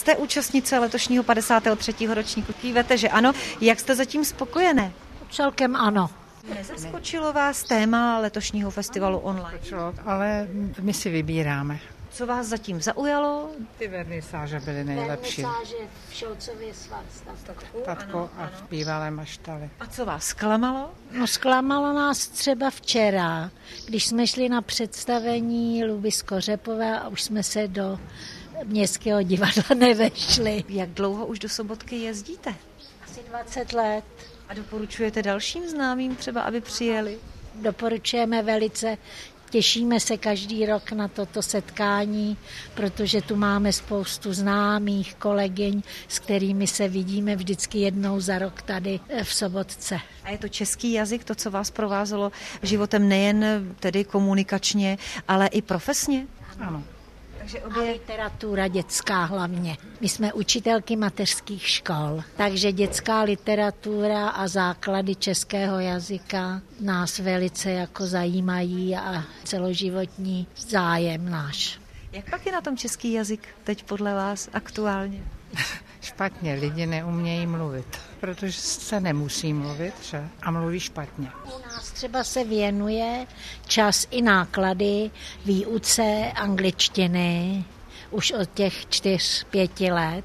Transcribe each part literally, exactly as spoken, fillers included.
Jste účastnice letošního padesátého třetího ročníku. Kývete, že ano. Jak jste zatím spokojené? Celkem ano. Nezaskočilo vás téma letošního festivalu online? Ale my si vybíráme. Co vás zatím zaujalo? Ty vernisáže byly nejlepší. Vernisáže v Šolcově svaz. Tatko a v bývalé maštali. A co vás zklamalo? No zklamalo nás třeba včera, když jsme šli na představení Luby Skořepové a už jsme se do Městského divadla nevešli. Jak dlouho už do Sobotky jezdíte? Asi dvacet let. A doporučujete dalším známým třeba, aby přijeli? Doporučujeme velice. Těšíme se každý rok na toto setkání, protože tu máme spoustu známých kolegyň, s kterými se vidíme vždycky jednou za rok tady v Sobotce. A je to český jazyk, to, co vás provázelo životem nejen tedy komunikačně, ale i profesně? Ano. Takže obě... A literatura dětská hlavně. My jsme učitelky mateřských škol, takže dětská literatura a základy českého jazyka nás velice jako zajímají a celoživotní zájem náš. Jak pak je na tom český jazyk teď podle vás aktuálně? Špatně, lidi neumějí mluvit, protože se nemusí mluvit, že? A mluví špatně. U nás třeba se věnuje čas i náklady výuce angličtiny už od těch čtyř, pěti let.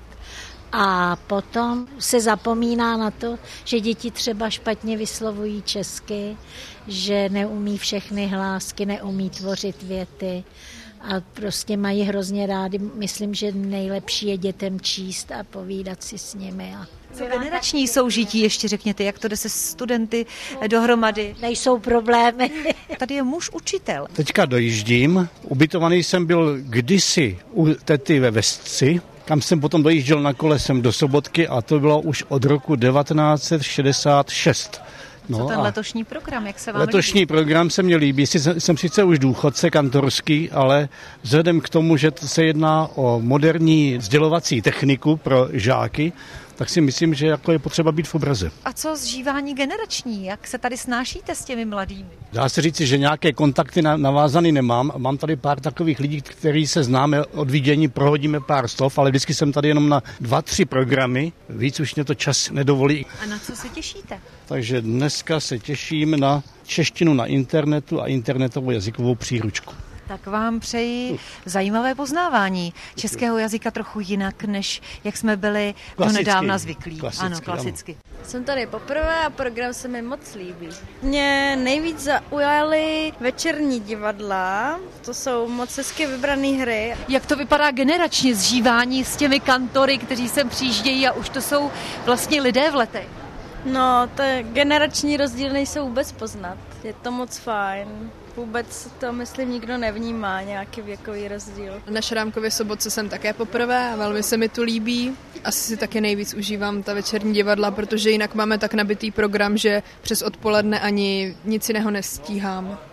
A potom se zapomíná na to, že děti třeba špatně vyslovují česky, že neumí všechny hlásky, neumí tvořit věty. A prostě mají hrozně rádi. Myslím, že nejlepší je dětem číst a povídat si s nimi. A co generační soužití, ještě řekněte, jak to jde se studenty dohromady? Nejsou problémy. Tady je muž učitel. Teďka dojíždím. Ubytovaný jsem byl kdysi u tety ve Vesci, kam jsem potom dojížděl na kole sem do Sobotky a to bylo už od roku devatenáct set šedesát šest. No co ten letošní program, jak se vám Letošní líbí? Program se mně líbí. Jsem sice už důchodce kantorský, ale vzhledem k tomu, že se jedná o moderní sdělovací techniku pro žáky, tak si myslím, že jako je potřeba být v obraze. A co zžívání generační? Jak se tady snášíte s těmi mladými? Dá se říci, že nějaké kontakty navázaný nemám. Mám tady pár takových lidí, kteří se známe od vidění, prohodíme pár slov, ale vždycky jsem tady jenom na dva, tři programy. Víc už mě to čas nedovolí. A na co se těšíte? Takže dneska se těším na češtinu na internetu a internetovou jazykovou příručku. Tak vám přeji zajímavé poznávání českého jazyka trochu jinak, než jak jsme byli donedávna zvyklí. Klasicky, ano, klasicky. Ano. Jsem tady poprvé a program se mi moc líbí. Mě nejvíc zaujaly večerní divadla, to jsou moc hezky vybrané hry. Jak to vypadá generačně zžívání s těmi kantory, kteří sem přijíždějí a už to jsou vlastně lidé v letech? No, ty generační rozdíly nejsou vůbec poznat. Je to moc fajn. Vůbec to, myslím, nikdo nevnímá, nějaký věkový rozdíl. Na Šrámkově Sobotce jsem také poprvé a velmi se mi tu líbí. Asi si také nejvíc užívám ta večerní divadla, protože jinak máme tak nabitý program, že přes odpoledne ani nic jiného nestíhám.